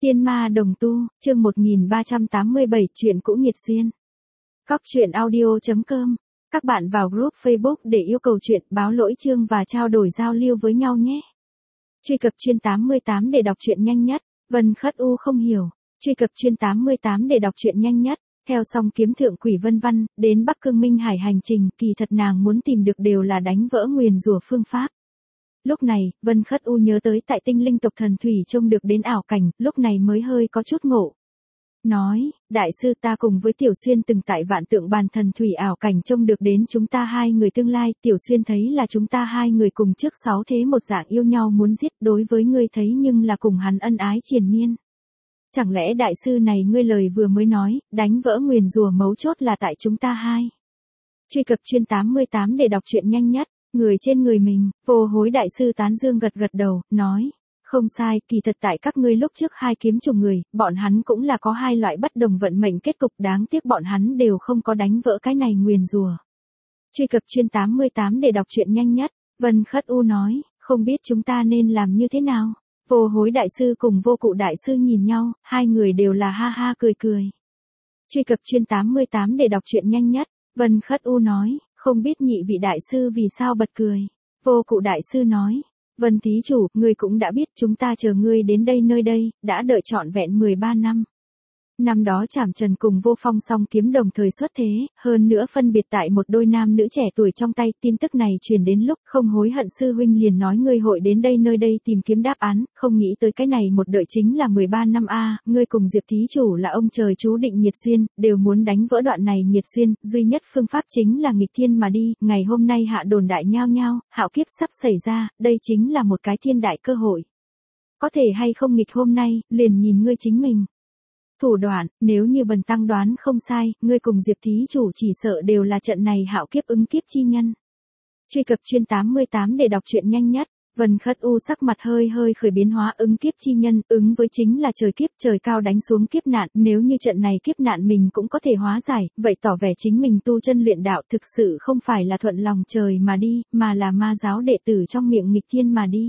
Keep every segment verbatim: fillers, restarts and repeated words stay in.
Tiên ma đồng tu, chương một nghìn ba trăm tám mươi bảy, chuyện cũ nghiệt duyên. Cóc truyện audio chấm com. Các bạn vào group Facebook để yêu cầu chuyện, báo lỗi chương và trao đổi giao lưu với nhau nhé. Truy cập chuyên tám mươi tám để đọc truyện nhanh nhất. Vân Khất U không hiểu. Truy cập chuyên tám mươi tám để đọc truyện nhanh nhất. Theo Song Kiếm Thượng Quỷ Vân Văn, đến Bắc Cương Minh Hải hành trình, kỳ thật nàng muốn tìm được đều là đánh vỡ nguyền rủa phương pháp. Lúc này, Vân Khất U nhớ tới tại tinh linh tộc thần thủy trông được đến ảo cảnh, lúc này mới hơi có chút ngộ. Nói, đại sư ta cùng với Tiểu Xuyên từng tại vạn tượng bàn thần thủy ảo cảnh trông được đến chúng ta hai người tương lai, Tiểu Xuyên thấy là chúng ta hai người cùng trước sáu thế một dạng yêu nhau muốn giết, đối với ngươi thấy nhưng là cùng hắn ân ái triền miên. Chẳng lẽ đại sư này ngươi lời vừa mới nói, đánh vỡ nguyền rủa mấu chốt là tại chúng ta hai. Truy cập chuyên tám mươi tám để đọc truyện nhanh nhất. Người trên người mình, vô hối đại sư tán dương gật gật đầu, nói, không sai, kỳ thật tại các ngươi lúc trước hai kiếm trùng người, bọn hắn cũng là có hai loại bất đồng vận mệnh kết cục, đáng tiếc bọn hắn đều không có đánh vỡ cái này nguyền rủa. Truy cập chuyên tám mươi tám để đọc truyện nhanh nhất. Vân Khất U nói, không biết chúng ta nên làm như thế nào. Vô hối đại sư cùng vô cụ đại sư nhìn nhau, hai người đều là ha ha cười cười. Truy cập chuyên tám mươi tám để đọc truyện nhanh nhất. Vân Khất U nói, không biết nhị vị đại sư vì sao bật cười. Vô cụ đại sư nói, Vân thí chủ, ngươi cũng đã biết chúng ta chờ ngươi đến đây nơi đây, đã đợi trọn vẹn mười ba năm. Năm đó Trảm Trần cùng Vô Phong song kiếm đồng thời xuất thế, hơn nữa phân biệt tại một đôi nam nữ trẻ tuổi trong tay, tin tức này truyền đến lúc không hối hận sư huynh liền nói ngươi hội đến đây nơi đây tìm kiếm đáp án, không nghĩ tới cái này một đợi chính là mười ba năm a, ngươi cùng Diệp thí chủ là ông trời chú định nghiệt duyên, đều muốn đánh vỡ đoạn này nghiệt duyên, duy nhất phương pháp chính là nghịch thiên mà đi, ngày hôm nay hạ đồn đại nhao nhao, hạo kiếp sắp xảy ra, đây chính là một cái thiên đại cơ hội. Có thể hay không nghịch hôm nay, liền nhìn ngươi chính mình. Thủ đoạn, nếu như bần tăng đoán không sai, ngươi cùng Diệp thí chủ chỉ sợ đều là trận này hạo kiếp ứng kiếp chi nhân. Truy cập chuyên tám mươi tám để đọc truyện nhanh nhất. Vân Khất U sắc mặt hơi hơi khởi biến hóa, ứng kiếp chi nhân, ứng với chính là trời kiếp, trời cao đánh xuống kiếp nạn, nếu như trận này kiếp nạn mình cũng có thể hóa giải, vậy tỏ vẻ chính mình tu chân luyện đạo thực sự không phải là thuận lòng trời mà đi, mà là ma giáo đệ tử trong miệng nghịch thiên mà đi.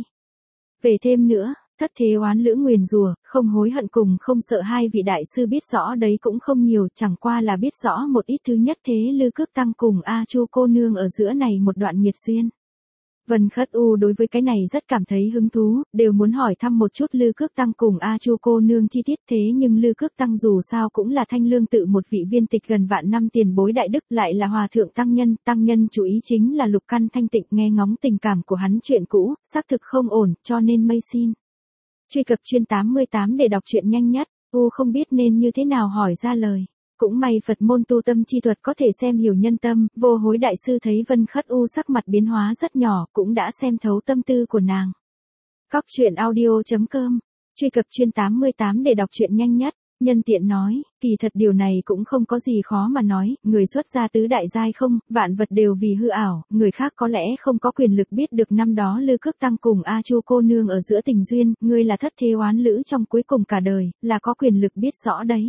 Về thêm nữa, thất thế oán lưỡng nguyền rủa, không hối hận cùng không sợ hai vị đại sư biết rõ đấy cũng không nhiều, chẳng qua là biết rõ một ít thứ nhất thế Lư Cước Tăng cùng A Chu cô nương ở giữa này một đoạn nghiệt duyên. Vân Khất U đối với cái này rất cảm thấy hứng thú, đều muốn hỏi thăm một chút Lư Cước Tăng cùng A Chu cô nương chi tiết, thế nhưng Lư Cước Tăng dù sao cũng là Thanh Lương tự một vị viên tịch gần vạn năm tiền bối đại đức, lại là hòa thượng tăng nhân, tăng nhân chủ ý chính là lục căn thanh tịnh, nghe ngóng tình cảm của hắn chuyện cũ, xác thực không ổn, cho nên mây xin. Truy cập chuyên tám mươi tám để đọc truyện nhanh nhất. U không biết nên như thế nào hỏi ra lời. Cũng may Phật môn tu tâm chi thuật có thể xem hiểu nhân tâm, vô hối đại sư thấy Vân Khất U sắc mặt biến hóa rất nhỏ, cũng đã xem thấu tâm tư của nàng. Cóc truyện audio chấm com. Truy cập chuyên tám mươi tám để đọc truyện nhanh nhất. Nhân tiện nói, kỳ thật điều này cũng không có gì khó mà nói, người xuất gia tứ đại giai không, vạn vật đều vì hư ảo, người khác có lẽ không có quyền lực biết được năm đó Lư Cước Tăng cùng A Chu cô nương ở giữa tình duyên, ngươi là thất thế oán lữ trong cuối cùng cả đời, là có quyền lực biết rõ đấy.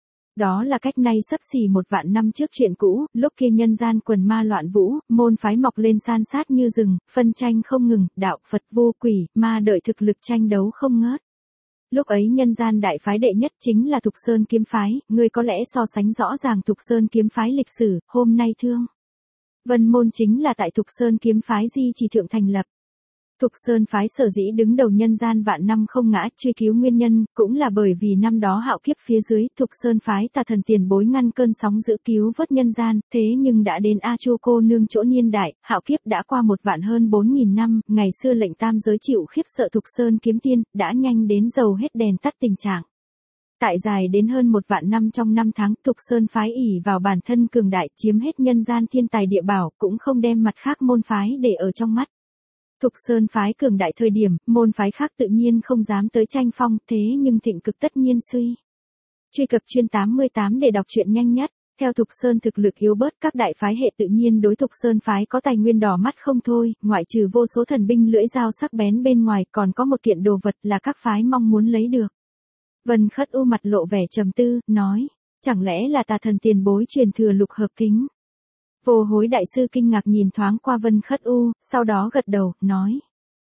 Đó là cách nay sắp xỉ một vạn năm trước chuyện cũ, lúc kia nhân gian quần ma loạn vũ, môn phái mọc lên san sát như rừng, phân tranh không ngừng, đạo Phật vô quỷ, ma đợi thực lực tranh đấu không ngớt. Lúc ấy nhân gian đại phái đệ nhất chính là Thục Sơn kiếm phái, người có lẽ so sánh rõ ràng Thục Sơn kiếm phái lịch sử, hôm nay thương. Vân môn chính là tại Thục Sơn kiếm phái di chỉ thượng thành lập. Thục Sơn phái sở dĩ đứng đầu nhân gian vạn năm không ngã, truy cứu nguyên nhân, cũng là bởi vì năm đó hạo kiếp phía dưới, Thục Sơn phái tà thần tiền bối ngăn cơn sóng giữ cứu vớt nhân gian, thế nhưng đã đến A Chu cô nương chỗ niên đại, hạo kiếp đã qua một vạn hơn bốn nghìn năm, ngày xưa lệnh tam giới chịu khiếp sợ Thục Sơn kiếm tiên, đã nhanh đến dầu hết đèn tắt tình trạng. Tại dài đến hơn một vạn năm trong năm tháng, Thục Sơn phái ỷ vào bản thân cường đại, chiếm hết nhân gian thiên tài địa bảo, cũng không đem mặt khác môn phái để ở trong mắt. Thục Sơn phái cường đại thời điểm, môn phái khác tự nhiên không dám tới tranh phong, thế nhưng thịnh cực tất nhiên suy. Truy cập chuyên tám mươi tám để đọc truyện nhanh nhất. Theo Thục Sơn thực lực yếu bớt, các đại phái hệ tự nhiên đối Thục Sơn phái có tài nguyên đỏ mắt không thôi, ngoại trừ vô số thần binh lưỡi dao sắc bén bên ngoài, còn có một kiện đồ vật là các phái mong muốn lấy được. Vân Khất U mặt lộ vẻ trầm tư, nói, chẳng lẽ là tà thần tiền bối truyền thừa lục hợp kính. Vô hối đại sư kinh ngạc nhìn thoáng qua Vân Khất U, sau đó gật đầu, nói.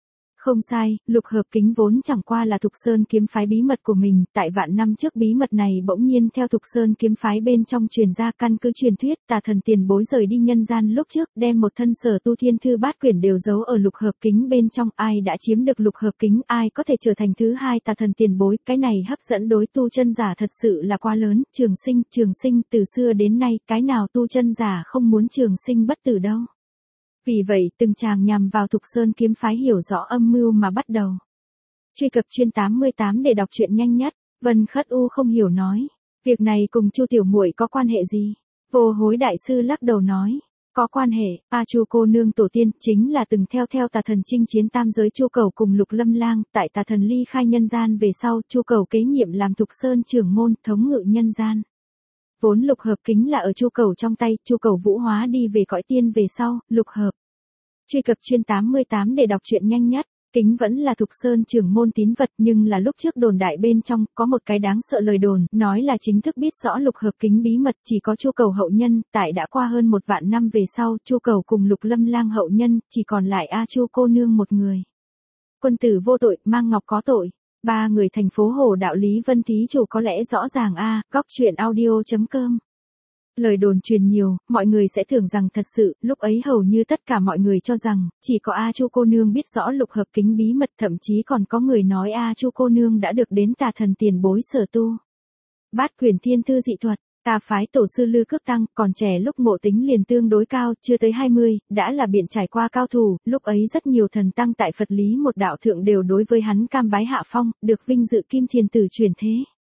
Không sai, lục hợp kính vốn chẳng qua là Thục Sơn kiếm phái bí mật của mình, tại vạn năm trước bí mật này bỗng nhiên theo Thục Sơn kiếm phái bên trong truyền ra, căn cứ truyền thuyết tà thần tiền bối rời đi nhân gian lúc trước, đem một thân sở tu thiên thư bát quyển đều giấu ở lục hợp kính bên trong, ai đã chiếm được lục hợp kính, ai có thể trở thành thứ hai tà thần tiền bối, cái này hấp dẫn đối tu chân giả thật sự là quá lớn, trường sinh, trường sinh, từ xưa đến nay, cái nào tu chân giả không muốn trường sinh bất tử đâu. Vì vậy, từng chàng nhằm vào Thục Sơn kiếm phái hiểu rõ âm mưu mà bắt đầu. Truy cập chuyên tám mươi tám để đọc truyện nhanh nhất. Vân Khất U không hiểu nói, việc này cùng Chu tiểu muội có quan hệ gì? Vô Hối đại sư lắc đầu nói, có quan hệ, A Chu cô nương tổ tiên chính là từng theo theo tà thần chinh chiến tam giới Chu Cầu cùng Lục Lâm Lang, tại tà thần ly khai nhân gian về sau, Chu Cầu kế nhiệm làm Thục Sơn trưởng môn, thống ngự nhân gian. Vốn lục hợp kính là ở Chu Cầu trong tay, Chu Cầu vũ hóa đi về cõi tiên về sau, lục hợp. Truy cập chuyên tám mươi tám để đọc truyện nhanh nhất. Kính vẫn là Thục Sơn trưởng môn tín vật, nhưng là lúc trước đồn đại bên trong có một cái đáng sợ lời đồn, nói là chính thức biết rõ lục hợp kính bí mật chỉ có Chu Cầu hậu nhân, tại đã qua hơn một vạn năm về sau, Chu Cầu cùng Lục Lâm Lang hậu nhân, chỉ còn lại A Chu cô nương một người. Quân tử vô tội, mang ngọc có tội. Ba người thành phố Hồ đạo Lý Vân thí chủ có lẽ rõ ràng a, góc truyện audio chấm com. Lời đồn truyền nhiều, mọi người sẽ tưởng rằng thật sự, lúc ấy hầu như tất cả mọi người cho rằng, chỉ có A Chu cô nương biết rõ lục hợp kính bí mật, thậm chí còn có người nói A Chu cô nương đã được đến tà thần tiền bối sở tu. Bát quyển thiên thư dị thuật, tà phái tổ sư Lư Cước Tăng, còn trẻ lúc ngộ tính liền tương đối cao, chưa tới hai mươi, đã là biện trải qua cao thủ, lúc ấy rất nhiều thần tăng tại Phật lý một đạo thượng đều đối với hắn cam bái hạ phong, được vinh dự kim thiền tử truyền thế.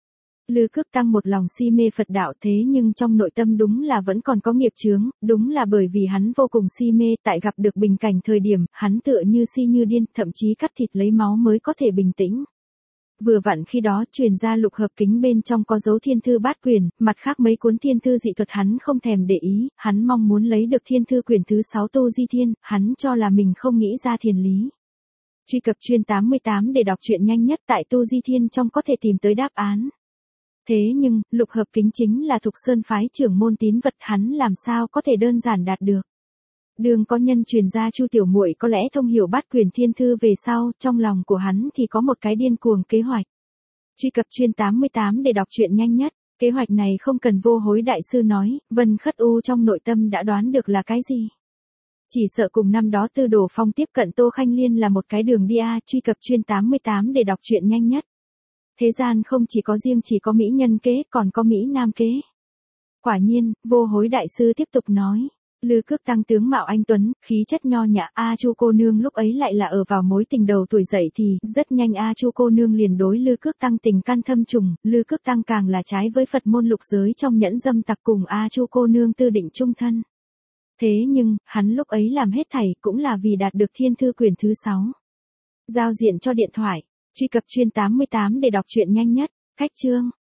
Lư Cước Tăng một lòng si mê Phật đạo, thế nhưng trong nội tâm đúng là vẫn còn có nghiệp chướng, đúng là bởi vì hắn vô cùng si mê, tại gặp được bình cảnh thời điểm, hắn tựa như si như điên, thậm chí cắt thịt lấy máu mới có thể bình tĩnh. Vừa vặn khi đó truyền ra lục hợp kính bên trong có dấu thiên thư bát quyển, mặt khác mấy cuốn thiên thư dị thuật hắn không thèm để ý, hắn mong muốn lấy được thiên thư quyển thứ sáu tu di thiên, hắn cho là mình không nghĩ ra thiền lý. Truy cập chuyên tám mươi tám để đọc truyện nhanh nhất, tại tu di thiên trong có thể tìm tới đáp án. Thế nhưng, lục hợp kính chính là Thục Sơn phái trưởng môn tín vật, hắn làm sao có thể đơn giản đạt được. Đường có nhân truyền ra Chu tiểu muội có lẽ thông hiểu bát quyển thiên thư về sau, trong lòng của hắn thì có một cái điên cuồng kế hoạch. Truy cập chuyên tám mươi tám để đọc truyện nhanh nhất. Kế hoạch này không cần Vô Hối đại sư nói, Vân Khất U trong nội tâm đã đoán được là cái gì. Chỉ sợ cùng năm đó Tư Đồ Phong tiếp cận Tô Khanh Liên là một cái đường đi a. Truy cập chuyên tám mươi tám để đọc truyện nhanh nhất. Thế gian không chỉ có riêng chỉ có mỹ nhân kế, còn có mỹ nam kế. Quả nhiên, Vô Hối đại sư tiếp tục nói. Lư Cước Tăng tướng mạo anh tuấn, khí chất nho nhã, A Chu cô nương lúc ấy lại là ở vào mối tình đầu tuổi dậy thì, rất nhanh A Chu cô nương liền đối Lư Cước Tăng tình can thâm trùng, Lư Cước Tăng càng là trái với Phật môn lục giới trong nhẫn dâm tặc, cùng A Chu cô nương tư định chung thân. Thế nhưng, hắn lúc ấy làm hết thảy cũng là vì đạt được thiên thư quyển thứ sáu. Giao diện cho điện thoại, truy cập chuyên tám mươi tám để đọc truyện nhanh nhất, cách chương.